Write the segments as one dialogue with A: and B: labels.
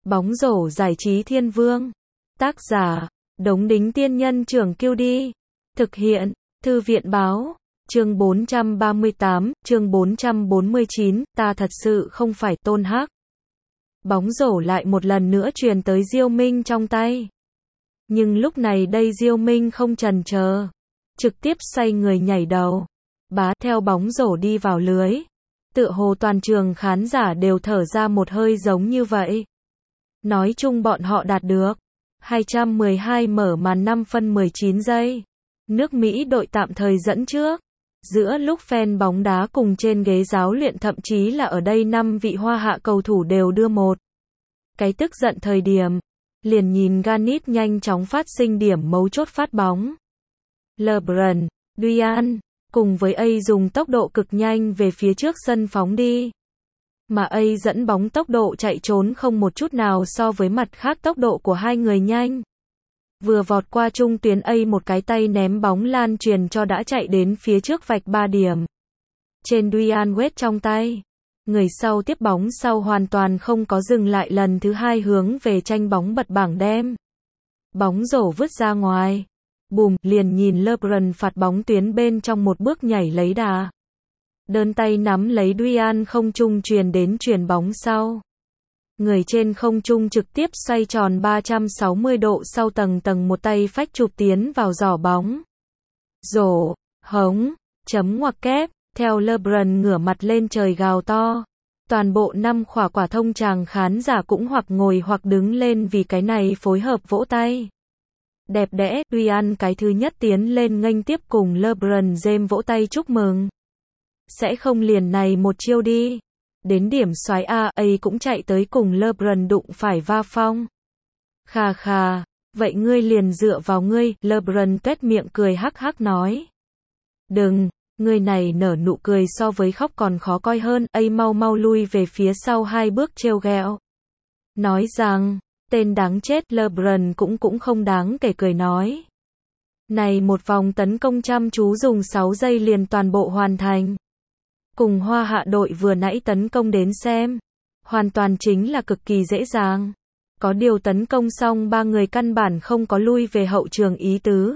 A: Bóng rổ giải trí thiên vương. Tác giả, Đống Đính Tiên Nhân Trưởng Kiêu Đi. Thực hiện, Thư viện Báo. Chương 438, chương 449, ta thật sự không phải Tôn Hắc. Bóng rổ lại một lần nữa truyền tới Diêu Minh trong tay. Nhưng lúc này đây Diêu Minh không chần chờ, trực tiếp xoay người nhảy đầu, bá theo bóng rổ đi vào lưới. Tựa hồ toàn trường khán giả đều thở ra một hơi giống như vậy. Nói chung bọn họ đạt được 212 mở màn 5 phân 19 giây. Nước Mỹ đội tạm thời dẫn trước. Giữa lúc fan bóng đá cùng trên ghế giáo luyện thậm chí là ở đây 5 vị hoa hạ cầu thủ đều đưa một cái tức giận thời điểm, liền nhìn Garnett nhanh chóng phát sinh điểm mấu chốt phát bóng. LeBron, Dwyane, cùng với A dùng tốc độ cực nhanh về phía trước sân phóng đi. Mà A dẫn bóng tốc độ chạy trốn không một chút nào so với mặt khác tốc độ của hai người nhanh. Vừa vọt qua trung tuyến A một cái tay ném bóng lan truyền cho đã chạy đến phía trước vạch 3 điểm. Trên Dwyane Wade trong tay. Người sau tiếp bóng sau hoàn toàn không có dừng lại lần thứ hai hướng về tranh bóng bật bảng đem. Bóng rổ vứt ra ngoài. Bùm, liền nhìn LeBron phạt bóng tuyến bên trong một bước nhảy lấy đà. Đơn tay nắm lấy Dwyane không trung truyền đến chuyền bóng sau. Người trên không trung trực tiếp xoay tròn 360 độ sau tầng một tay phách chụp tiến vào giỏ bóng. Rổ, hống, chấm ngoặc kép, theo LeBron ngửa mặt lên trời gào to. Toàn bộ 5 quả thông tràng khán giả cũng hoặc ngồi hoặc đứng lên vì cái này phối hợp vỗ tay. Đẹp đẽ, Dwyane cái thứ nhất tiến lên nghênh tiếp cùng LeBron James vỗ tay chúc mừng. Sẽ không liền này một chiêu đi. Đến điểm xoái A cũng chạy tới cùng LeBron đụng phải va phong. Khà khà, vậy ngươi liền dựa vào ngươi, LeBron tuét miệng cười hắc hắc nói. Đừng, ngươi này nở nụ cười so với khóc còn khó coi hơn, mau mau lui về phía sau 2 bước trêu ghẹo. Nói rằng, tên đáng chết, LeBron cũng không đáng kể cười nói. Này một vòng tấn công chăm chú dùng 6 giây liền toàn bộ hoàn thành. Cùng hoa hạ đội vừa nãy tấn công đến xem. Hoàn toàn chính là cực kỳ dễ dàng. Có điều tấn công xong 3 người căn bản không có lui về hậu trường ý tứ.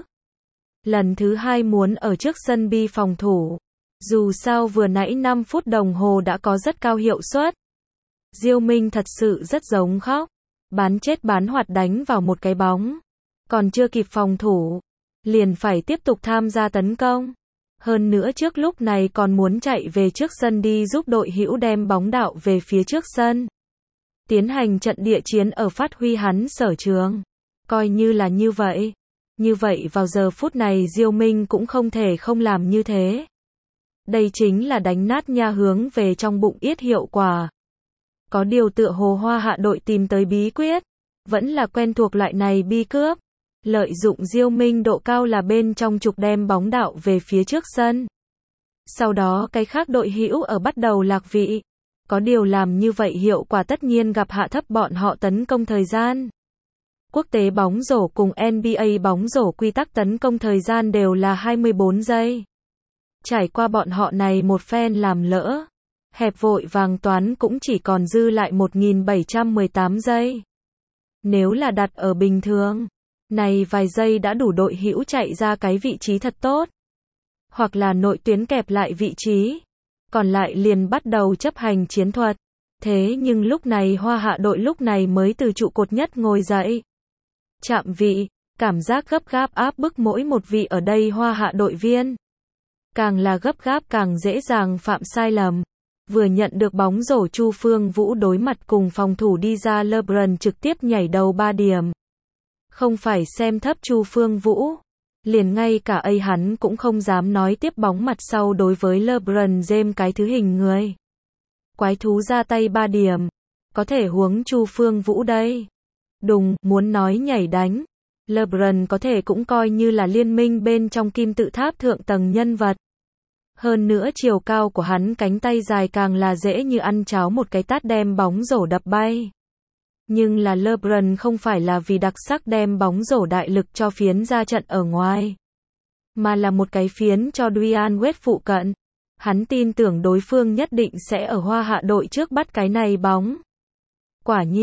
A: Lần thứ 2 muốn ở trước sân bi phòng thủ. Dù sao vừa nãy 5 phút đồng hồ đã có rất cao hiệu suất. Diêu Minh thật sự rất giống khóc. Bán chết bán hoạt đánh vào một cái bóng. Còn chưa kịp phòng thủ. Liền phải tiếp tục tham gia tấn công. Hơn nữa trước lúc này còn muốn chạy về trước sân đi giúp đội hữu đem bóng đạo về phía trước sân. Tiến hành trận địa chiến ở phát huy hắn sở trường. Coi như là như vậy. Như vậy vào giờ phút này Diêu Minh cũng không thể không làm như thế. Đây chính là đánh nát nha hướng về trong bụng yết hiệu quả. Có điều tựa hồ hoa hạ đội tìm tới bí quyết. Vẫn là quen thuộc loại này bi cướp. Lợi dụng Diêu Minh độ cao là bên trong trục đem bóng đạo về phía trước sân. Sau đó cái khác đội hữu ở bắt đầu lạc vị. Có điều làm như vậy hiệu quả tất nhiên gặp hạ thấp bọn họ tấn công thời gian. Quốc tế bóng rổ cùng NBA bóng rổ quy tắc tấn công thời gian đều là 24 giây. Trải qua bọn họ này một phen làm lỡ. Hẹp vội vàng toán cũng chỉ còn dư lại 1718 giây. Nếu là đặt ở bình thường. Này vài giây đã đủ đội hữu chạy ra cái vị trí thật tốt. Hoặc là nội tuyến kẹp lại vị trí. Còn lại liền bắt đầu chấp hành chiến thuật. Thế nhưng lúc này hoa hạ đội lúc này mới từ trụ cột nhất ngồi dậy. Chạm vị, cảm giác gấp gáp áp bức mỗi một vị ở đây hoa hạ đội viên. Càng là gấp gáp càng dễ dàng phạm sai lầm. Vừa nhận được bóng rổ Chu Phương Vũ đối mặt cùng phòng thủ đi ra LeBron trực tiếp nhảy đầu 3 điểm. Không phải xem thấp Chu Phương Vũ. Liền ngay cả hắn cũng không dám nói tiếp bóng mặt sau đối với LeBron James cái thứ hình người. Quái thú ra tay 3 điểm. Có thể huống Chu Phương Vũ đây. Đùng, muốn nói nhảy đánh. LeBron có thể cũng coi như là liên minh bên trong kim tự tháp thượng tầng nhân vật. Hơn nữa chiều cao của hắn cánh tay dài càng là dễ như ăn cháo một cái tát đem bóng rổ đập bay. Nhưng là LeBron không phải là vì đặc sắc đem bóng rổ đại lực cho phiến ra trận ở ngoài. Mà là một cái phiến cho Dwyane Wade phụ cận. Hắn tin tưởng đối phương nhất định sẽ ở hoa hạ đội trước bắt cái này bóng. Quả nhiên,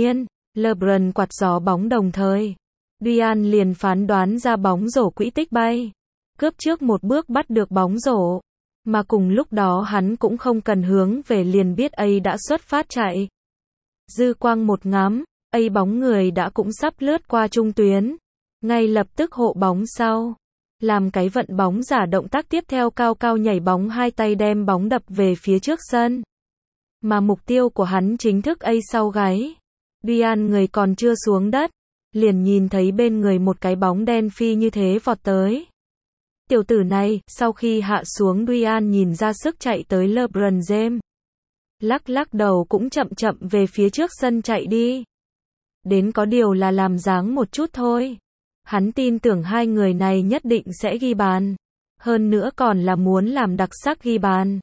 A: LeBron quạt gió bóng đồng thời. Dwayne liền phán đoán ra bóng rổ quỹ tích bay. Cướp trước một bước bắt được bóng rổ. Mà cùng lúc đó hắn cũng không cần hướng về liền biết A đã xuất phát chạy. Dư quang một ngắm, A bóng người đã cũng sắp lướt qua trung tuyến. Ngay lập tức hộ bóng sau. Làm cái vận bóng giả động tác tiếp theo cao cao nhảy bóng hai tay đem bóng đập về phía trước sân. Mà mục tiêu của hắn chính thức A sau gáy. Dwayne người còn chưa xuống đất. Liền nhìn thấy bên người một cái bóng đen phi như thế vọt tới. Tiểu tử này, sau khi hạ xuống Dwayne nhìn ra sức chạy tới LeBron James. Lắc lắc đầu cũng chậm chậm về phía trước sân chạy đi. Đến có điều là làm dáng một chút thôi. Hắn tin tưởng hai người này nhất định sẽ ghi bàn. Hơn nữa còn là muốn làm đặc sắc ghi bàn.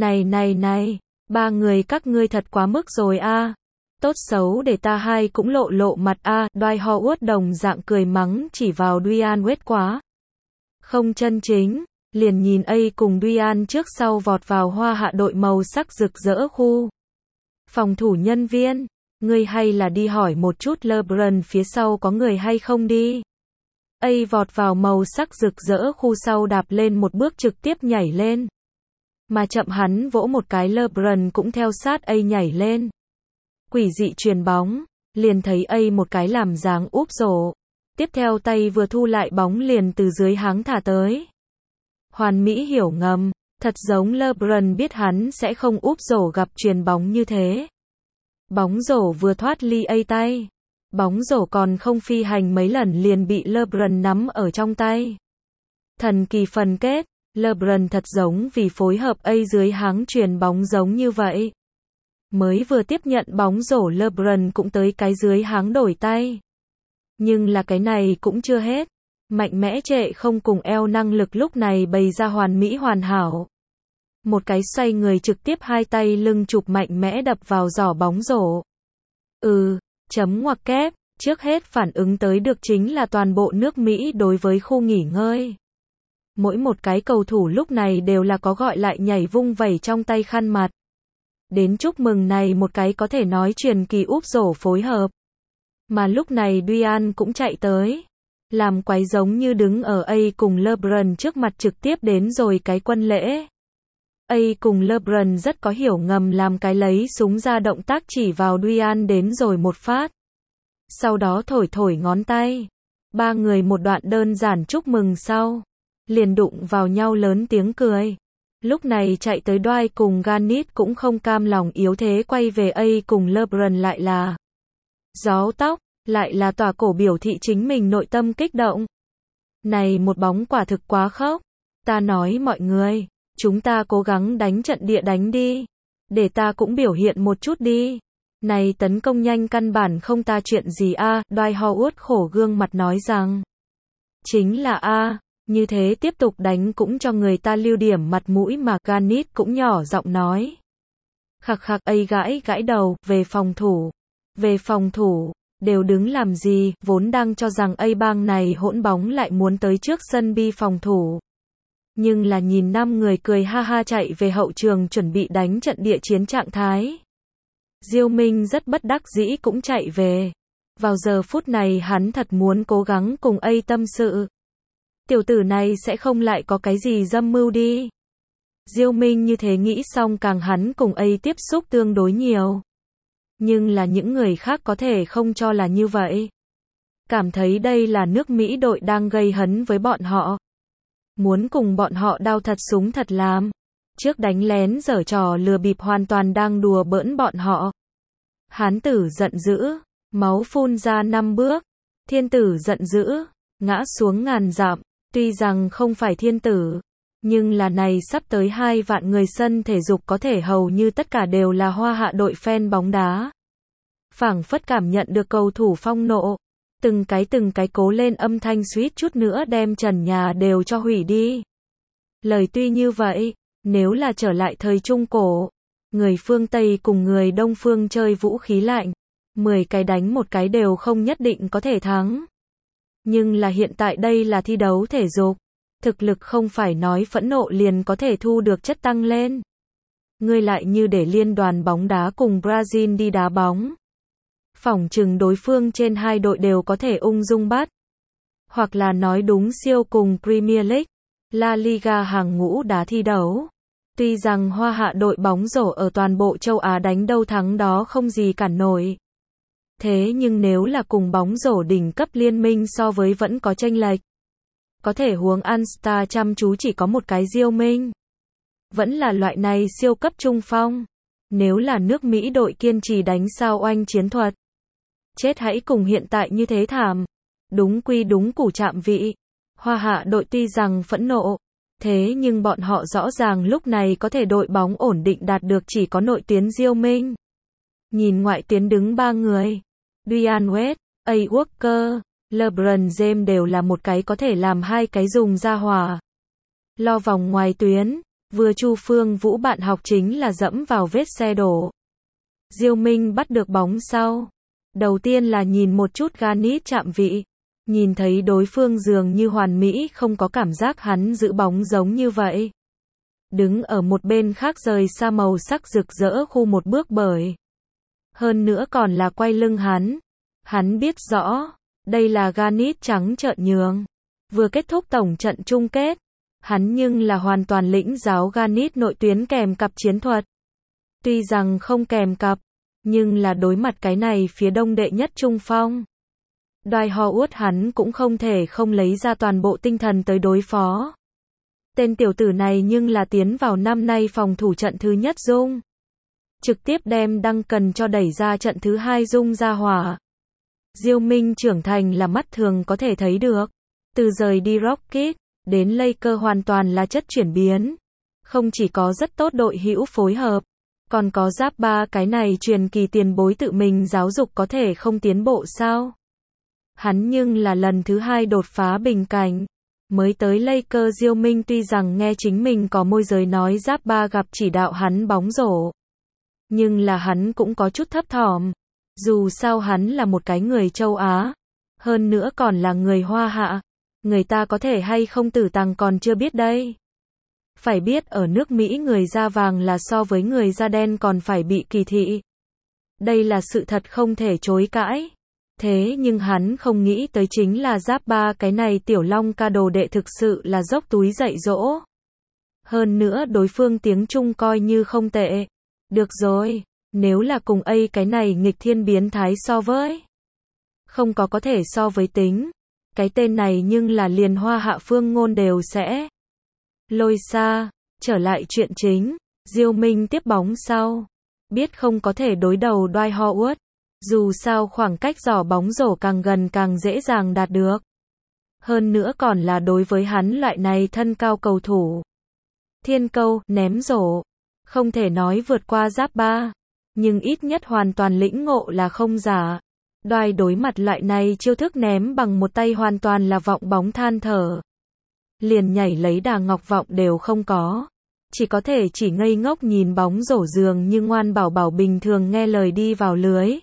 A: Này, ba người các ngươi thật quá mức rồi a. Tốt xấu để ta hai cũng lộ mặt a. Dwight Howard đồng dạng cười mắng chỉ vào Dwayne Wade quá. Không chân chính, liền nhìn A cùng Dwayne trước sau vọt vào hoa hạ đội màu sắc rực rỡ khu. Phòng thủ nhân viên, ngươi hay là đi hỏi một chút LeBron phía sau có người hay không đi. A vọt vào màu sắc rực rỡ khu sau đạp lên một bước trực tiếp nhảy lên. Mà chậm hắn vỗ một cái LeBron cũng theo sát A nhảy lên. Quỷ dị chuyền bóng, liền thấy A một cái làm dáng úp rổ. Tiếp theo tay vừa thu lại bóng liền từ dưới háng thả tới. Hoàn mỹ hiểu ngầm, thật giống LeBron biết hắn sẽ không úp rổ gặp chuyền bóng như thế. Bóng rổ vừa thoát ly A tay. Bóng rổ còn không phi hành mấy lần liền bị LeBron nắm ở trong tay. Thần kỳ phần kết, LeBron thật giống vì phối hợp A dưới háng chuyền bóng giống như vậy. Mới vừa tiếp nhận bóng rổ LeBron cũng tới cái dưới háng đổi tay. Nhưng là cái này cũng chưa hết. Mạnh mẽ trệ không cùng eo năng lực lúc này bày ra hoàn mỹ hoàn hảo. Một cái xoay người trực tiếp hai tay lưng chụp mạnh mẽ đập vào giỏ bóng rổ. Chấm ngoặc kép, trước hết phản ứng tới được chính là toàn bộ nước Mỹ đối với khu nghỉ ngơi. Mỗi một cái cầu thủ lúc này đều là có gọi lại nhảy vung vẩy trong tay khăn mặt. Đến chúc mừng này một cái có thể nói truyền kỳ úp rổ phối hợp. Mà lúc này Dwayne cũng chạy tới. Làm quái giống như đứng ở A cùng LeBron trước mặt trực tiếp đến rồi cái quân lễ. A cùng LeBron rất có hiểu ngầm làm cái lấy súng ra động tác chỉ vào Dwayne đến rồi một phát. Sau đó thổi ngón tay. Ba người một đoạn đơn giản chúc mừng sau. Liền đụng vào nhau lớn tiếng cười. Lúc này chạy tới Dwight cùng Garnett cũng không cam lòng yếu thế quay về A cùng LeBron lại là gió tóc, lại là tỏa cổ biểu thị chính mình nội tâm kích động. Này một bóng quả thực quá khốc. Ta nói mọi người, chúng ta cố gắng đánh trận địa đánh đi. Để ta cũng biểu hiện một chút đi. Này tấn công nhanh căn bản không ta chuyện gì a. Dwight Howard khổ gương mặt nói rằng. Chính là a. Như thế tiếp tục đánh cũng cho người ta lưu điểm mặt mũi mà. Garnett cũng nhỏ giọng nói. Khặc A gãi đầu, về phòng thủ, đều đứng làm gì, vốn đang cho rằng A bang này hỗn bóng lại muốn tới trước sân bi phòng thủ. Nhưng là nhìn 5 người cười ha ha chạy về hậu trường chuẩn bị đánh trận địa chiến trạng thái. Diêu Minh rất bất đắc dĩ cũng chạy về. Vào giờ phút này hắn thật muốn cố gắng cùng A tâm sự. Tiểu tử này sẽ không lại có cái gì dâm mưu đi. Diêu Minh như thế nghĩ xong càng hắn cùng A tiếp xúc tương đối nhiều. Nhưng là những người khác có thể không cho là như vậy. Cảm thấy đây là nước Mỹ đội đang gây hấn với bọn họ. Muốn cùng bọn họ đao thật súng thật làm. Trước đánh lén giở trò lừa bịp hoàn toàn đang đùa bỡn bọn họ. Hán tử giận dữ, máu phun ra 5 bước. Thiên tử giận dữ, ngã xuống ngàn dặm. Tuy rằng không phải thiên tử, nhưng là này sắp tới 2 vạn người sân thể dục có thể hầu như tất cả đều là hoa hạ đội fan bóng đá. Phảng phất cảm nhận được cầu thủ phong nộ. Từng cái cố lên âm thanh suýt chút nữa đem trần nhà đều cho hủy đi. Lời tuy như vậy, nếu là trở lại thời Trung Cổ, người phương Tây cùng người Đông phương chơi vũ khí lạnh, 10 cái đánh một cái đều không nhất định có thể thắng. Nhưng là hiện tại đây là thi đấu thể dục. Thực lực không phải nói phẫn nộ liền có thể thu được chất tăng lên. Ngươi lại như để liên đoàn bóng đá cùng Brazil đi đá bóng. phỏng chừng đối phương trên hai đội đều có thể ung dung bắt. Hoặc là nói đúng siêu cùng Premier League, La Liga hàng ngũ đá thi đấu. Tuy rằng Hoa Hạ đội bóng rổ ở toàn bộ châu Á đánh đâu thắng đó không gì cản nổi. Thế nhưng nếu là cùng bóng rổ đỉnh cấp liên minh so với vẫn có chênh lệch. Có thể huống All Star chăm chú chỉ có một cái Diêu Minh. Vẫn là loại này siêu cấp trung phong. Nếu là nước Mỹ đội kiên trì đánh sao oanh chiến thuật. Chết hãy cùng hiện tại như thế thảm. Đúng quy đúng củ chạm vị. Hoa Hạ đội tuy rằng phẫn nộ. Thế nhưng bọn họ rõ ràng lúc này có thể đội bóng ổn định đạt được chỉ có nội tuyến Diêu Minh. Nhìn ngoại tuyến đứng 3 người. Dwyane Wade, A. Walker, LeBron James đều là một cái có thể làm hai cái dùng ra hòa. Lo vòng ngoài tuyến, vừa Chu Phương Vũ bạn học chính là dẫm vào vết xe đổ. Diêu Minh bắt được bóng sau. Đầu tiên là nhìn một chút Garnett chạm vị. Nhìn thấy đối phương dường như hoàn mỹ không có cảm giác hắn giữ bóng giống như vậy. Đứng ở một bên khác rời xa màu sắc rực rỡ khu một bước bởi. Hơn nữa còn là quay lưng hắn. Hắn biết rõ, đây là Garnett trắng trợn nhường. Vừa kết thúc tổng trận chung kết, hắn nhưng là hoàn toàn lĩnh giáo Garnett nội tuyến kèm cặp chiến thuật. Tuy rằng không kèm cặp, nhưng là đối mặt cái này phía đông đệ nhất trung phong. Dwight Howard hắn cũng không thể không lấy ra toàn bộ tinh thần tới đối phó. Tên tiểu tử này nhưng là tiến vào năm nay phòng thủ trận thứ nhất Dung. Trực tiếp đem Duncan cho đẩy ra trận thứ hai Dung ra hỏa. Diêu Minh trưởng thành là mắt thường có thể thấy được. Từ rời đi Rockets, đến Lakers hoàn toàn là chất chuyển biến. Không chỉ có rất tốt đội hữu phối hợp, còn có giáp ba cái này truyền kỳ tiền bối tự mình giáo dục có thể không tiến bộ sao. Hắn nhưng là lần thứ hai đột phá bình cảnh. Mới tới Lakers Diêu Minh tuy rằng nghe chính mình có môi giới nói giáp ba gặp chỉ đạo hắn bóng rổ. Nhưng là hắn cũng có chút thấp thỏm. Dù sao hắn là một cái người châu Á. Hơn nữa còn là người Hoa Hạ. Người ta có thể hay không tử tàng còn chưa biết đây. Phải biết ở nước Mỹ người da vàng là so với người da đen còn phải bị kỳ thị. Đây là sự thật không thể chối cãi. Thế nhưng hắn không nghĩ tới chính là giáp ba cái này tiểu long ca đồ đệ thực sự là dốc túi dạy dỗ. Hơn nữa đối phương tiếng Trung coi như không tệ. Được rồi, nếu là cùng A cái này nghịch thiên biến thái so với. Không có thể so với tính. Cái tên này nhưng là liền Hoa Hạ phương ngôn đều sẽ. Lôi xa, trở lại chuyện chính. Diêu Minh tiếp bóng sau. Biết không có thể đối đầu Dwight Howard. Dù sao khoảng cách giỏ bóng rổ càng gần càng dễ dàng đạt được. Hơn nữa còn là đối với hắn loại này thân cao cầu thủ. Thiên câu, ném rổ. Không thể nói vượt qua giáp ba. Nhưng ít nhất hoàn toàn lĩnh ngộ là không giả. Đoài đối mặt loại này chiêu thức ném bằng một tay hoàn toàn là vọng bóng than thở. Liền nhảy lấy đà ngọc vọng đều không có. Chỉ có thể chỉ ngây ngốc nhìn bóng rổ dường như ngoan bảo bảo bình thường nghe lời đi vào lưới.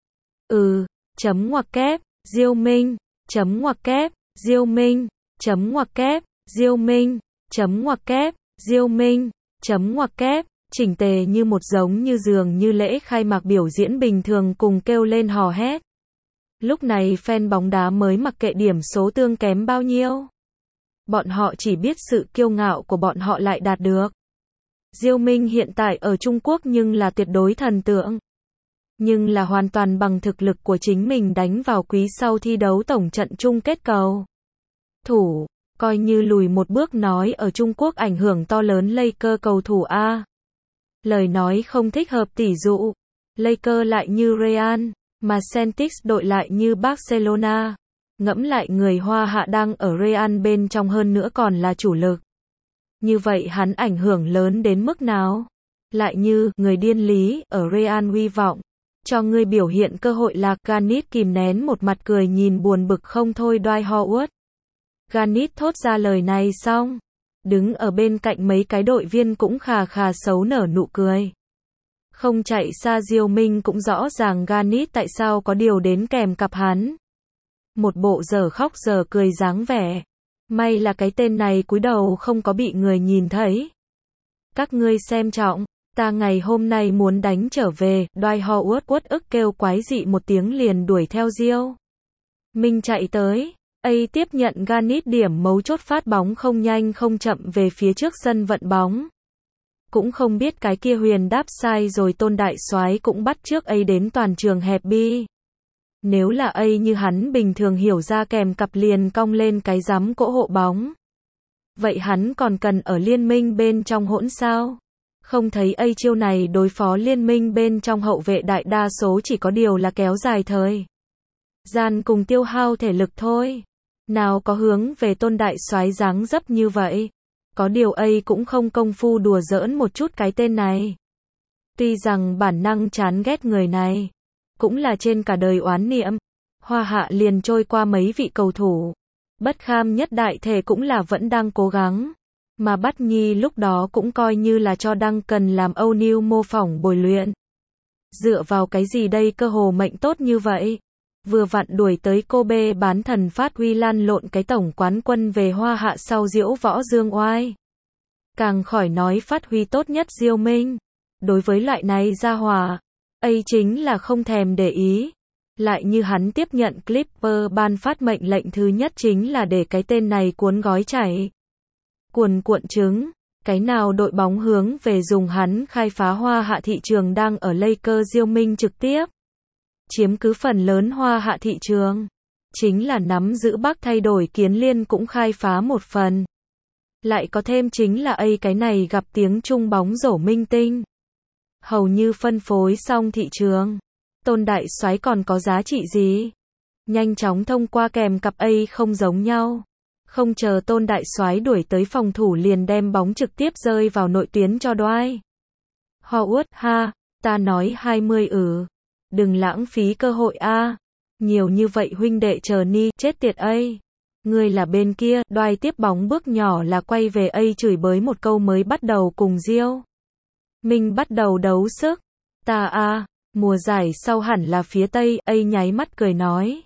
A: Chấm ngoặc kép, Diêu Minh, chấm ngoặc kép, Diêu Minh, chấm ngoặc kép, Diêu Minh, chấm ngoặc kép, Diêu Minh, chấm ngoặc kép, chỉnh tề như một giống như dường như lễ khai mạc biểu diễn bình thường cùng kêu lên hò hét. Lúc này fan bóng đá mới mặc kệ điểm số tương kém bao nhiêu. Bọn họ chỉ biết sự kiêu ngạo của bọn họ lại đạt được. Diêu Minh hiện tại ở Trung Quốc nhưng là tuyệt đối thần tượng. Nhưng là hoàn toàn bằng thực lực của chính mình đánh vào quý sau thi đấu tổng trận chung kết cầu. Thủ, coi như lùi một bước nói ở Trung Quốc ảnh hưởng to lớn Lakers cầu thủ A. Lời nói không thích hợp tỷ dụ. Lakers lại như Real, mà Celtics đội lại như Barcelona. Ngẫm lại người Hoa Hạ đang ở Real bên trong hơn nữa còn là chủ lực. Như vậy hắn ảnh hưởng lớn đến mức nào? Lại như người điên lý ở Real hy vọng. Cho ngươi biểu hiện cơ hội là Garnett kìm nén một mặt cười nhìn buồn bực không thôi Dwight Howard. Garnett thốt ra lời này xong. Đứng ở bên cạnh mấy cái đội viên cũng khà khà xấu nở nụ cười. Không chạy xa Diêu Minh cũng rõ ràng Garnett tại sao có điều đến kèm cặp hắn. Một bộ giờ khóc giờ cười dáng vẻ. May là cái tên này cúi đầu không có bị người nhìn thấy. Các ngươi xem trọng. Ta ngày hôm nay muốn đánh trở về, Dwight Howard uất ức kêu quái dị một tiếng liền đuổi theo Diêu Minh chạy tới. Tiếp nhận Garnett điểm mấu chốt phát bóng không nhanh không chậm về phía trước sân vận bóng. Cũng không biết cái kia huyền đáp sai rồi Tôn đại soái cũng bắt trước đến toàn trường hẹp bi. Nếu là như hắn bình thường hiểu ra kèm cặp liền cong lên cái giám cỗ hộ bóng. Vậy hắn còn cần ở liên minh bên trong hỗn sao? Không thấy chiêu này đối phó liên minh bên trong hậu vệ đại đa số chỉ có điều là kéo dài thời gian cùng tiêu hao thể lực thôi. Nào có hướng về Tôn đại soái dáng dấp như vậy. Có điều cũng không công phu đùa giỡn một chút cái tên này. Tuy rằng bản năng chán ghét người này, cũng là trên cả đời oán niệm. Hoa Hạ liền trôi qua mấy vị cầu thủ. Bất kham nhất đại thể cũng là vẫn đang cố gắng. Mà Bắt Nhi lúc đó cũng coi như là cho Duncan làm O'Neal mô phỏng bồi luyện. Dựa vào cái gì đây cơ hồ mệnh tốt như vậy? Vừa vặn đuổi tới Kobe bán thần phát huy lan lộn cái tổng quán quân về Hoa Hạ sau diễu võ dương oai. Càng khỏi nói phát huy tốt nhất Diêu Minh. Đối với loại này ra hỏa, chính là không thèm để ý. Lại như hắn tiếp nhận Clipper ban phát mệnh lệnh thứ nhất chính là để cái tên này cuốn gói chảy. Cuồn cuộn trứng, cái nào đội bóng hướng về dùng hắn khai phá Hoa Hạ thị trường đang ở Lakers Diêu Minh trực tiếp. Chiếm cứ phần lớn Hoa Hạ thị trường. Chính là nắm giữ Bắc thay đổi Kiến Liên cũng khai phá một phần. Lại có thêm chính là cái này gặp tiếng Trung bóng rổ minh tinh. Hầu như phân phối xong thị trường. Tôn đại soái còn có giá trị gì? Nhanh chóng thông qua kèm cặp không giống nhau. Không chờ Tôn đại soái đuổi tới phòng thủ liền đem bóng trực tiếp rơi vào nội tuyến cho Dwight Howard. Ha, ta nói 20 Đừng lãng phí cơ hội a. Nhiều như vậy huynh đệ chờ ni, chết tiệt Ngươi là bên kia, Dwight tiếp bóng bước nhỏ là quay về chửi bới một câu mới bắt đầu cùng Diêu Minh bắt đầu đấu sức. Ta mùa giải sau hẳn là phía Tây, nháy mắt cười nói.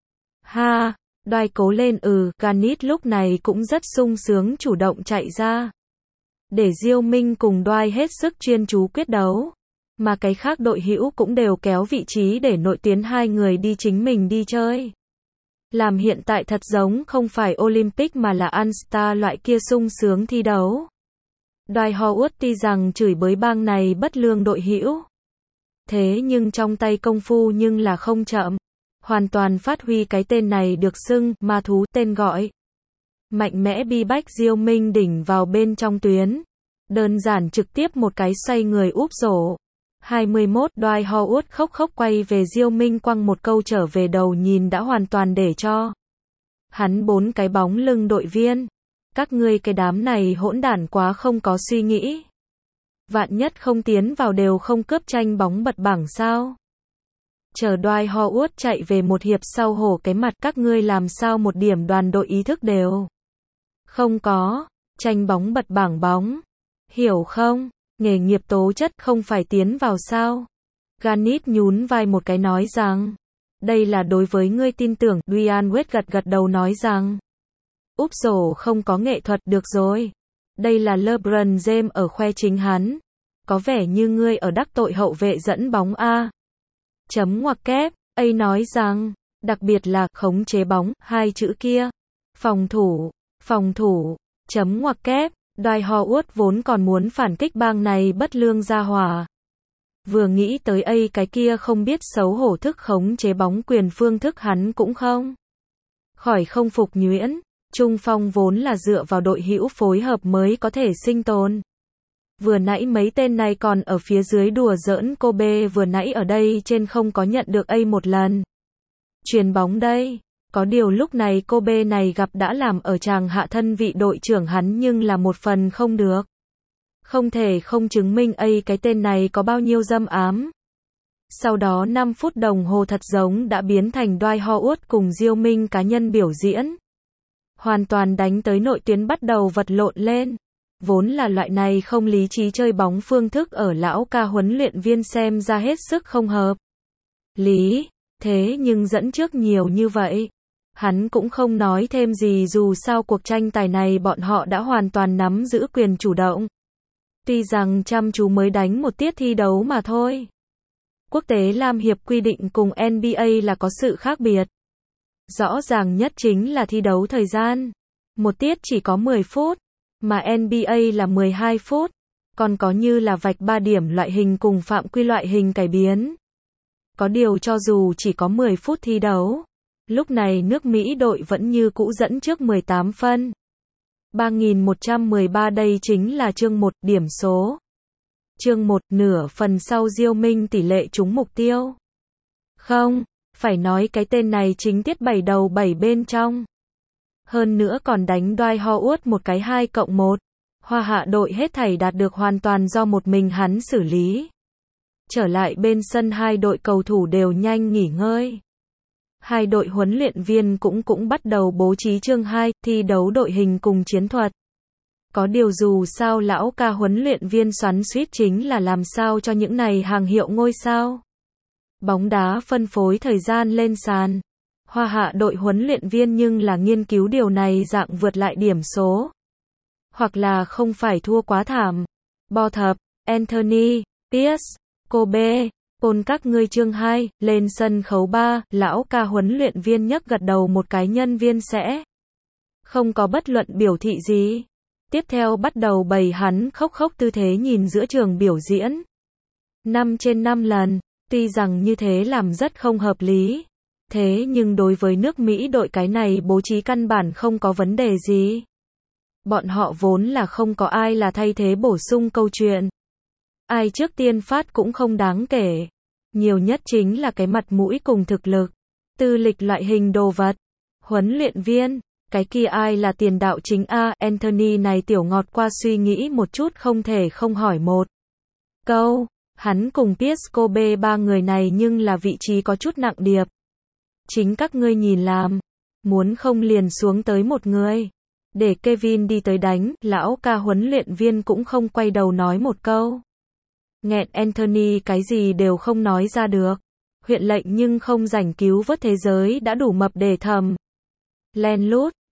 A: Ha, Dwight cố lên. Garnett lúc này cũng rất sung sướng chủ động chạy ra. Để Diêu Minh cùng Dwight hết sức chuyên chú quyết đấu. Mà cái khác đội hữu cũng đều kéo vị trí để nội tuyến hai người đi chính mình đi chơi. Làm hiện tại thật giống không phải Olympic mà là All-Star loại kia sung sướng thi đấu. Dwight Howard tuy rằng chửi bới bang này bất lương đội hữu. Thế nhưng trong tay công phu nhưng là không chậm. Hoàn toàn phát huy cái tên này được xưng, ma thú tên gọi. Mạnh mẽ bi bách Diêu Minh đỉnh vào bên trong tuyến. Đơn giản trực tiếp một cái xoay người úp rổ. 21 Dwight Howard khóc quay về Diêu Minh quăng một câu trở về đầu nhìn đã hoàn toàn để cho hắn 4 cái bóng lưng đội viên. Các ngươi cái đám này hỗn đản quá không có suy nghĩ. Vạn nhất không tiến vào đều không cướp tranh bóng bật bảng sao? Chờ Dwight Howard chạy về một hiệp sau hổ cái mặt các ngươi làm sao một điểm đoàn đội ý thức đều không có, tranh bóng bật bảng bóng. Hiểu không? Nghề nghiệp tố chất không phải tiến vào sao? Garnett nhún vai một cái nói rằng, đây là đối với ngươi tin tưởng. Dwyane Wade gật đầu nói rằng, úp rổ không có nghệ thuật được rồi. Đây là LeBron James ở khoe chính hắn. Có vẻ như ngươi ở đắc tội hậu vệ dẫn bóng a. Chấm ngoặc kép, nói rằng, đặc biệt là khống chế bóng, hai chữ kia. Phòng thủ, chấm ngoặc kép. Dwight Howard vốn còn muốn phản kích bang này bất lương ra hỏa. Vừa nghĩ tới cái kia không biết xấu hổ thức khống chế bóng quyền phương thức hắn cũng không khỏi không phục nhuyễn. Trung phong vốn là dựa vào đội hữu phối hợp mới có thể sinh tồn. Vừa nãy mấy tên này còn ở phía dưới đùa giỡn Kobe vừa nãy ở đây trên không có nhận được một lần. Chuyền bóng đây. Có điều lúc này Kobe này gặp đã làm ở chàng hạ thân vị đội trưởng hắn nhưng là một phần không được. Không thể không chứng minh cái tên này có bao nhiêu dâm ám. Sau đó 5 phút đồng hồ thật giống đã biến thành Dwight Howard cùng Diêu Minh cá nhân biểu diễn. Hoàn toàn đánh tới nội tuyến bắt đầu vật lộn lên. Vốn là loại này không lý trí chơi bóng phương thức ở lão ca huấn luyện viên xem ra hết sức không hợp lý. Thế nhưng dẫn trước nhiều như vậy. Hắn cũng không nói thêm gì dù sao cuộc tranh tài này bọn họ đã hoàn toàn nắm giữ quyền chủ động. Tuy rằng chăm chú mới đánh một tiết thi đấu mà thôi. Quốc tế Lam Hiệp quy định cùng NBA là có sự khác biệt. Rõ ràng nhất chính là thi đấu thời gian. Một tiết chỉ có 10 phút, mà NBA là 12 phút. Còn có như là vạch 3 điểm loại hình cùng phạm quy loại hình cải biến. Có điều cho dù chỉ có 10 phút thi đấu, lúc này nước Mỹ đội vẫn như cũ dẫn trước 18 phân. 3113 đây chính là chương 1, điểm số. Chương 1, nửa phần sau Diêu Minh tỷ lệ trúng mục tiêu. Không, phải nói cái tên này chính tiết 7 đầu 7 bên trong. Hơn nữa còn đánh Dwight Howard một cái 2+1. Hoa Hạ đội hết thảy đạt được hoàn toàn do một mình hắn xử lý. Trở lại bên sân hai đội cầu thủ đều nhanh nghỉ ngơi. Hai đội huấn luyện viên cũng bắt đầu bố trí chương 2, thi đấu đội hình cùng chiến thuật. Có điều dù sao lão ca huấn luyện viên xoắn xuýt chính là làm sao cho những này hàng hiệu ngôi sao. Bóng đá phân phối thời gian lên sàn. Hoa Hạ đội huấn luyện viên nhưng là nghiên cứu điều này dạng vượt lại điểm số. Hoặc là không phải thua quá thảm. Bo Thập, Anthony, Pierce, Kobe, Paul các ngươi chương 2, lên sân khấu 3, lão ca huấn luyện viên nhấc gật đầu một cái nhân viên sẽ. Không có bất luận biểu thị gì. Tiếp theo bắt đầu bày hắn khóc tư thế nhìn giữa trường biểu diễn. 5 trên 5 lần, tuy rằng như thế làm rất không hợp lý. Thế nhưng đối với nước Mỹ đội cái này bố trí căn bản không có vấn đề gì. Bọn họ vốn là không có ai là thay thế bổ sung câu chuyện. Ai trước tiên phát cũng không đáng kể. Nhiều nhất chính là cái mặt mũi cùng thực lực. Tư lịch loại hình đồ vật. Huấn luyện viên, cái kia ai là tiền đạo chính a? Anthony này tiểu ngọt qua suy nghĩ một chút không thể không hỏi một câu. Hắn cùng Pierce Kobe ba người này nhưng là vị trí có chút nặng điệp. Chính các ngươi nhìn làm. Muốn không liền xuống tới một người. Để Kevin đi tới đánh, lão ca huấn luyện viên cũng không quay đầu nói một câu. Nghẹn Anthony cái gì đều không nói ra được. Huyện lệnh nhưng không rảnh cứu vớt thế giới đã đủ mập để thầm. Len lút,